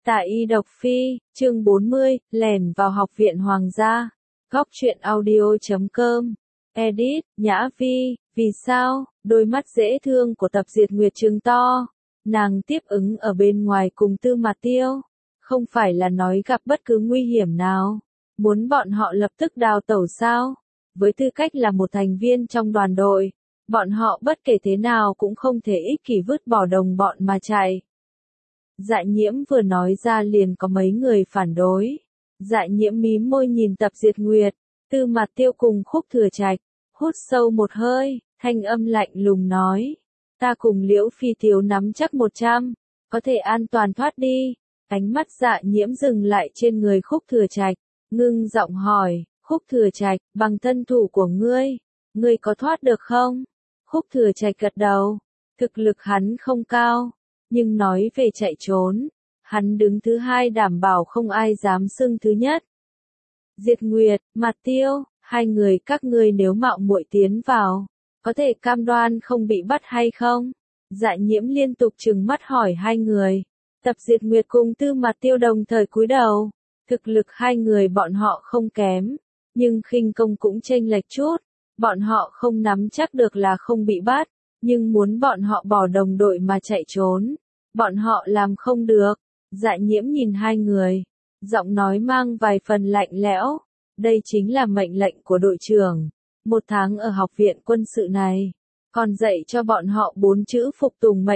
Tạ Y Độc Phi, chương 40, lẻn vào học viện hoàng gia. Góc truyện audio.com. Edit, Nhã Vi, vì sao? Đôi mắt dễ thương của Tập Diệt Nguyệt trừng to. Nàng tiếp ứng ở bên ngoài cùng Tư Mạt Tiêu. Không phải là nói gặp bất cứ nguy hiểm nào. Muốn bọn họ lập tức đào tẩu sao? Với tư cách là một thành viên trong đoàn đội, bọn họ bất kể thế nào cũng không thể ích kỷ vứt bỏ đồng bọn mà chạy. Dạ Nhiễm vừa nói ra liền có mấy người phản đối. Dạ Nhiễm mím môi nhìn Tập Diệt Nguyệt, Tư Mạt Tiêu cùng Khúc Thừa Trạch, hút sâu một hơi, thanh âm lạnh lùng nói. Ta cùng Liễu Phi Thiếu nắm chắc 100, có thể an toàn thoát đi. Ánh mắt Dạ Nhiễm dừng lại trên người Khúc Thừa Trạch, ngưng giọng hỏi, Khúc Thừa Trạch, bằng thân thủ của ngươi có thoát được không? Khúc Thừa Trạch gật đầu, thực lực hắn không cao, nhưng nói về chạy trốn, hắn đứng thứ hai đảm bảo không ai dám xưng thứ nhất. Diệt Nguyệt, Mạt Tiêu, hai người các ngươi nếu mạo muội tiến vào, có thể cam đoan không bị bắt hay không? Dạ Nhiễm liên tục trừng mắt hỏi hai người. Tập Diệt Nguyệt cùng Tư Mạt Tiêu đồng thời cúi đầu. Thực lực hai người bọn họ không kém, nhưng khinh công cũng chênh lệch chút. Bọn họ không nắm chắc được là không bị bắt, nhưng muốn bọn họ bỏ đồng đội mà chạy trốn, bọn họ làm không được. Dạ Nhiễm nhìn hai người, giọng nói mang vài phần lạnh lẽo. Đây chính là mệnh lệnh của đội trưởng. 1 tháng ở học viện quân sự này, còn dạy cho bọn họ 4 chữ phục tùng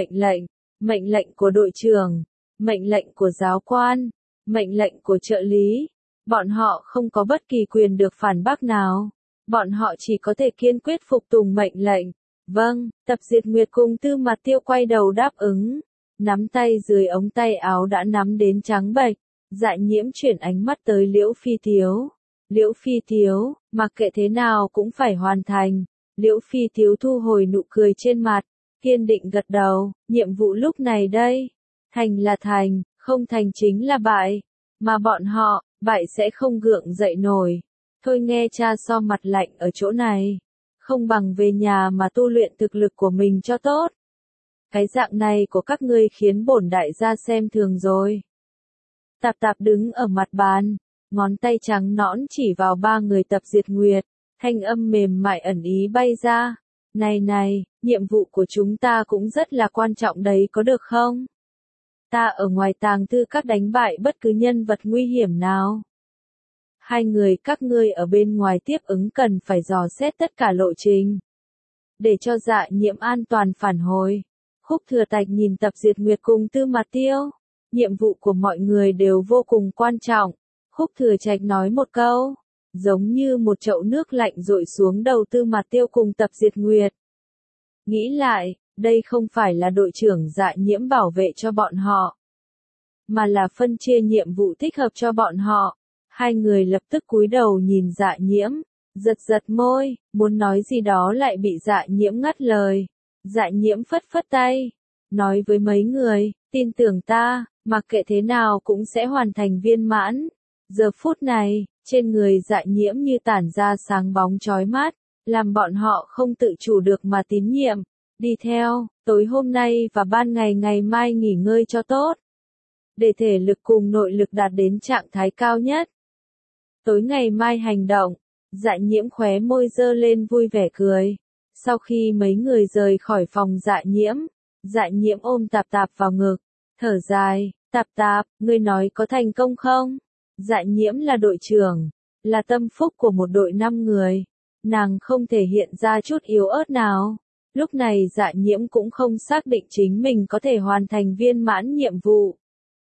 mệnh lệnh của đội trưởng, mệnh lệnh của giáo quan, mệnh lệnh của trợ lý. Bọn họ không có bất kỳ quyền được phản bác nào. Bọn họ chỉ có thể kiên quyết phục tùng mệnh lệnh. Vâng, Tập Diệt Nguyệt cùng Tư Mạt Tiêu quay đầu đáp ứng. Nắm tay dưới ống tay áo đã nắm đến trắng bệch. Dạ Nhiễm chuyển ánh mắt tới Liễu Phi Thiếu. Liễu Phi Thiếu, mặc kệ thế nào cũng phải hoàn thành. Liễu Phi Thiếu thu hồi nụ cười trên mặt, kiên định gật đầu. Nhiệm vụ lúc này đây, thành là thành, không thành chính là bại. Mà bọn họ, bại sẽ không gượng dậy nổi. Thôi nghe cha so mặt lạnh ở chỗ này. Không bằng về nhà mà tu luyện thực lực của mình cho tốt. Cái dạng này của các ngươi khiến bổn đại gia xem thường rồi. Tạp Tạp đứng ở mặt bàn, ngón tay trắng nõn chỉ vào 3 người Tập Diệt Nguyệt, thanh âm mềm mại ẩn ý bay ra. Này, nhiệm vụ của chúng ta cũng rất là quan trọng đấy có được không? Ta ở ngoài tàng thư các đánh bại bất cứ nhân vật nguy hiểm nào. Hai người các ngươi ở bên ngoài tiếp ứng cần phải dò xét tất cả lộ trình, để cho Dạ Nhiễm an toàn phản hồi. Khúc Thừa Trạch nhìn Tập Diệt Nguyệt cùng Tư Mạt Tiêu. Nhiệm vụ của mọi người đều vô cùng quan trọng. Khúc Thừa Trạch nói một câu, giống như một chậu nước lạnh dội xuống đầu Tư Mạt Tiêu cùng Tập Diệt Nguyệt. Nghĩ lại, đây không phải là đội trưởng Dạ Nhiễm bảo vệ cho bọn họ, mà là phân chia nhiệm vụ thích hợp cho bọn họ. Hai người lập tức cúi đầu nhìn Dạ Nhiễm, giật môi, muốn nói gì đó lại bị Dạ Nhiễm ngắt lời. Dạ Nhiễm phất phất tay, nói với mấy người, tin tưởng ta, mặc kệ thế nào cũng sẽ hoàn thành viên mãn. Giờ phút này, trên người Dạ Nhiễm như tản ra sáng bóng chói mắt, làm bọn họ không tự chủ được mà tín nhiệm. Đi theo, tối hôm nay và ban ngày ngày mai nghỉ ngơi cho tốt, để thể lực cùng nội lực đạt đến trạng thái cao nhất. Tối ngày mai hành động. Dạ Nhiễm khóe môi dơ lên vui vẻ cười. Sau khi mấy người rời khỏi phòng Dạ Nhiễm ôm Tạp Tạp vào ngực, thở dài. Tạp Tạp, ngươi nói có thành công không? Dạ Nhiễm là đội trưởng, là tâm phúc của một đội 5 người. Nàng không thể hiện ra chút yếu ớt nào. Lúc này Dạ Nhiễm cũng không xác định chính mình có thể hoàn thành viên mãn nhiệm vụ.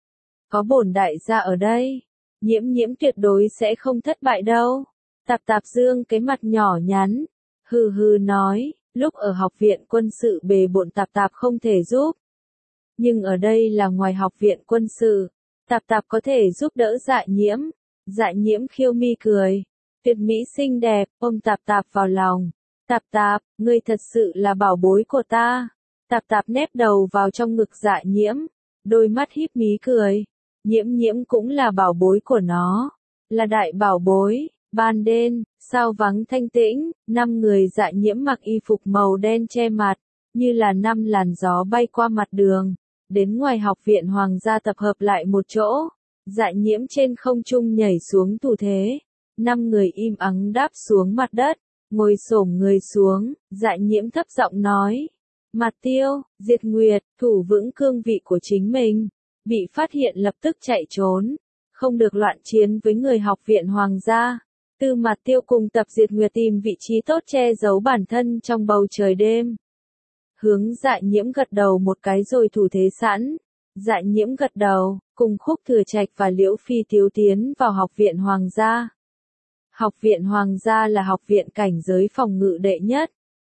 Có bổn đại gia ở đây, Nhiễm tuyệt đối sẽ không thất bại đâu. Tạp Tạp dương cái mặt nhỏ nhắn, hừ nói, lúc ở học viện quân sự bề bộn Tạp Tạp không thể giúp. Nhưng ở đây là ngoài học viện quân sự, Tạp Tạp có thể giúp đỡ Dạ Nhiễm. Dạ Nhiễm khiêu mi cười, tuyệt mỹ xinh đẹp, ôm Tạp Tạp vào lòng. Tạp Tạp, ngươi thật sự là bảo bối của ta. Tạp Tạp nép đầu vào trong ngực Dạ Nhiễm, đôi mắt híp mí cười. Nhiễm cũng là bảo bối của nó, là đại bảo bối. Ban đêm, sao vắng thanh tĩnh, 5 người Dạ Nhiễm mặc y phục màu đen che mặt, như là 5 làn gió bay qua mặt đường. đến ngoài học viện Hoàng gia tập hợp lại một chỗ. Dạ nhiễm trên không trung nhảy xuống thủ thế. 5 người im ắng đáp xuống mặt đất, ngồi xổm người xuống, dạ nhiễm thấp giọng nói. Mặt Tiêu, Diệt Nguyệt, thủ vững cương vị của chính mình. Bị phát hiện lập tức chạy trốn. Không được loạn chiến với người học viện Hoàng gia. Tư Mặt Tiêu cùng Tập Diệt Nguyệt tìm vị trí tốt che giấu bản thân trong bầu trời đêm. Hướng dạ nhiễm gật đầu một cái rồi thủ thế sẵn. Dạ nhiễm gật đầu, cùng Khúc Thừa Trạch và Liễu Phi Tiếu tiến vào học viện Hoàng gia. Học viện Hoàng gia là học viện cảnh giới phòng ngự đệ nhất.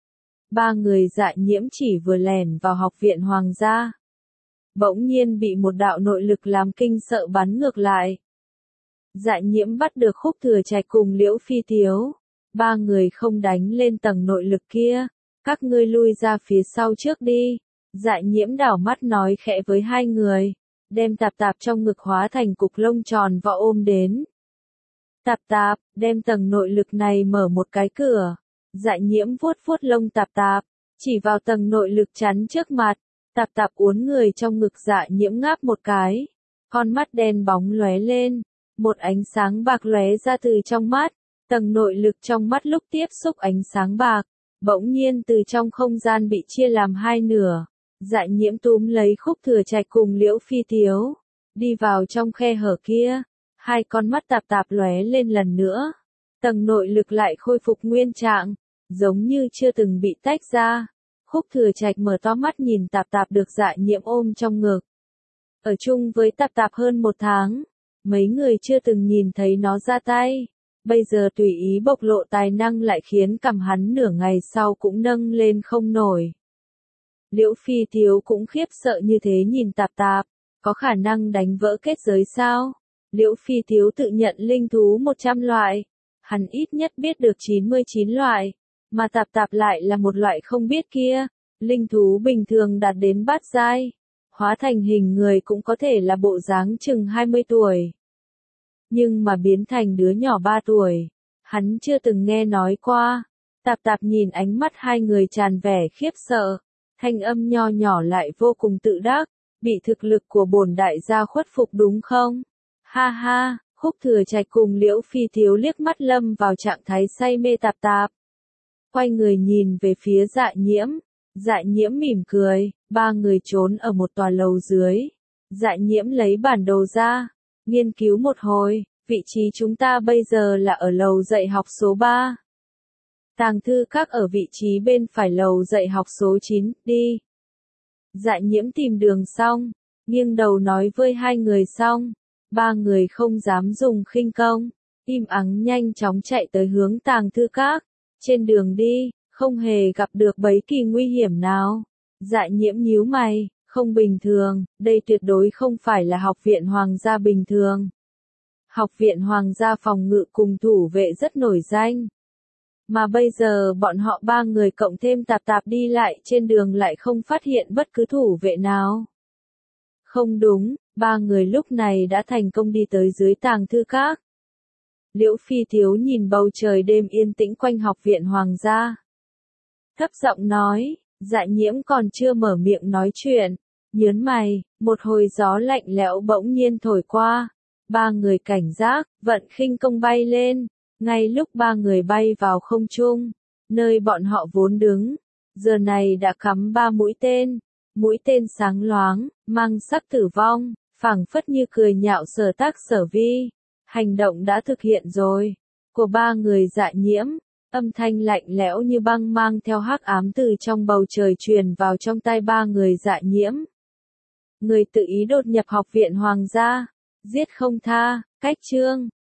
3 người dạ nhiễm chỉ vừa lẻn vào học viện Hoàng gia. Bỗng nhiên bị một đạo nội lực làm kinh sợ bắn ngược lại. Dạ nhiễm bắt được Khúc Thừa Trạch cùng Liễu Phi Tiếu. 3 người không đánh lên tầng nội lực kia. Các ngươi lui ra phía sau trước đi. Dạ nhiễm đảo mắt nói khẽ với 2 người. Đem Tạp Tạp trong ngực hóa thành cục lông tròn và ôm đến. Tạp Tạp, đem tầng nội lực này mở một cái cửa. Dạ nhiễm vuốt vuốt lông Tạp Tạp, chỉ vào tầng nội lực chắn trước mặt. Tạp Tạp uốn người trong ngực dạ nhiễm ngáp một cái. Con mắt đen bóng lóe lên. Một ánh sáng bạc lóe ra từ trong mắt. Tầng nội lực trong mắt lúc tiếp xúc ánh sáng bạc. Bỗng nhiên từ trong không gian bị chia làm 2 nửa. Dạ nhiễm túm lấy Khúc Thừa Trạch cùng Liễu Phi Tiếu. Đi vào trong khe hở kia. 2 con mắt Tạp Tạp lóe lên lần nữa. Tầng nội lực lại khôi phục nguyên trạng. Giống như chưa từng bị tách ra. Khúc Thừa Trạch mở to mắt nhìn Tạp Tạp được dạ nhiễm ôm trong ngực. Ở chung với Tạp Tạp hơn 1 tháng. Mấy người chưa từng nhìn thấy nó ra tay. Bây giờ tùy ý bộc lộ tài năng lại khiến cằm hắn nửa ngày sau cũng nâng lên không nổi. Liễu Phi Tiếu cũng khiếp sợ như thế nhìn Tạp Tạp. Có khả năng đánh vỡ kết giới sao? Liễu Phi Tiếu tự nhận linh thú 100 loại. Hắn ít nhất biết được 99 loại. Mà Tạp Tạp lại là một loại không biết kia. Linh thú bình thường đạt đến bát giai. Hóa thành hình người cũng có thể là bộ dáng chừng 20 tuổi. Nhưng mà biến thành đứa nhỏ 3 tuổi. Hắn chưa từng nghe nói qua. Tạp Tạp nhìn ánh mắt 2 người tràn vẻ khiếp sợ. Thanh âm nho nhỏ lại vô cùng tự đắc. Bị thực lực của bổn đại gia khuất phục đúng không? Ha ha, Khúc Thừa Trạch cùng Liễu Phi Tiếu liếc mắt lâm vào trạng thái say mê Tạp Tạp. Quay người nhìn về phía dạ nhiễm. Dạ nhiễm mỉm cười. 3 người trốn ở một tòa lầu dưới. Dạ nhiễm lấy bản đồ ra. Nghiên cứu một hồi. Vị trí chúng ta bây giờ là ở lầu dạy học số 3. Tàng thư các ở vị trí bên phải lầu dạy học số 9, đi. Dạ nhiễm tìm đường xong. Nghiêng đầu nói với 2 người xong. 3 người không dám dùng khinh công. Im ắng nhanh chóng chạy tới hướng tàng thư các. Trên đường đi, không hề gặp được bất kỳ nguy hiểm nào. Dạ nhiễm nhíu mày, không bình thường, đây tuyệt đối không phải là học viện Hoàng gia bình thường. Học viện Hoàng gia phòng ngự cùng thủ vệ rất nổi danh. Mà bây giờ bọn họ 3 người cộng thêm Tạp Tạp đi lại trên đường lại không phát hiện bất cứ thủ vệ nào. Không đúng, 3 người lúc này đã thành công đi tới dưới tàng thư các. Liễu Phi Tiếu nhìn bầu trời đêm yên tĩnh quanh học viện Hoàng gia. Thấp giọng nói, dạ nhiễm còn chưa mở miệng nói chuyện. Nhớn mày, một hồi gió lạnh lẽo bỗng nhiên thổi qua. 3 người cảnh giác, vận khinh công bay lên. Ngay lúc 3 người bay vào không trung, nơi bọn họ vốn đứng, giờ này đã cắm 3 mũi tên. Mũi tên sáng loáng, mang sắc tử vong, phảng phất như cười nhạo Sở Tác Sở Vi. Hành động đã thực hiện rồi. Của 3 người dạ nhiễm, âm thanh lạnh lẽo như băng mang theo hắc ám từ trong bầu trời truyền vào trong tai 3 người dạ nhiễm. Người tự ý đột nhập học viện Hoàng gia, giết không tha, cách chương.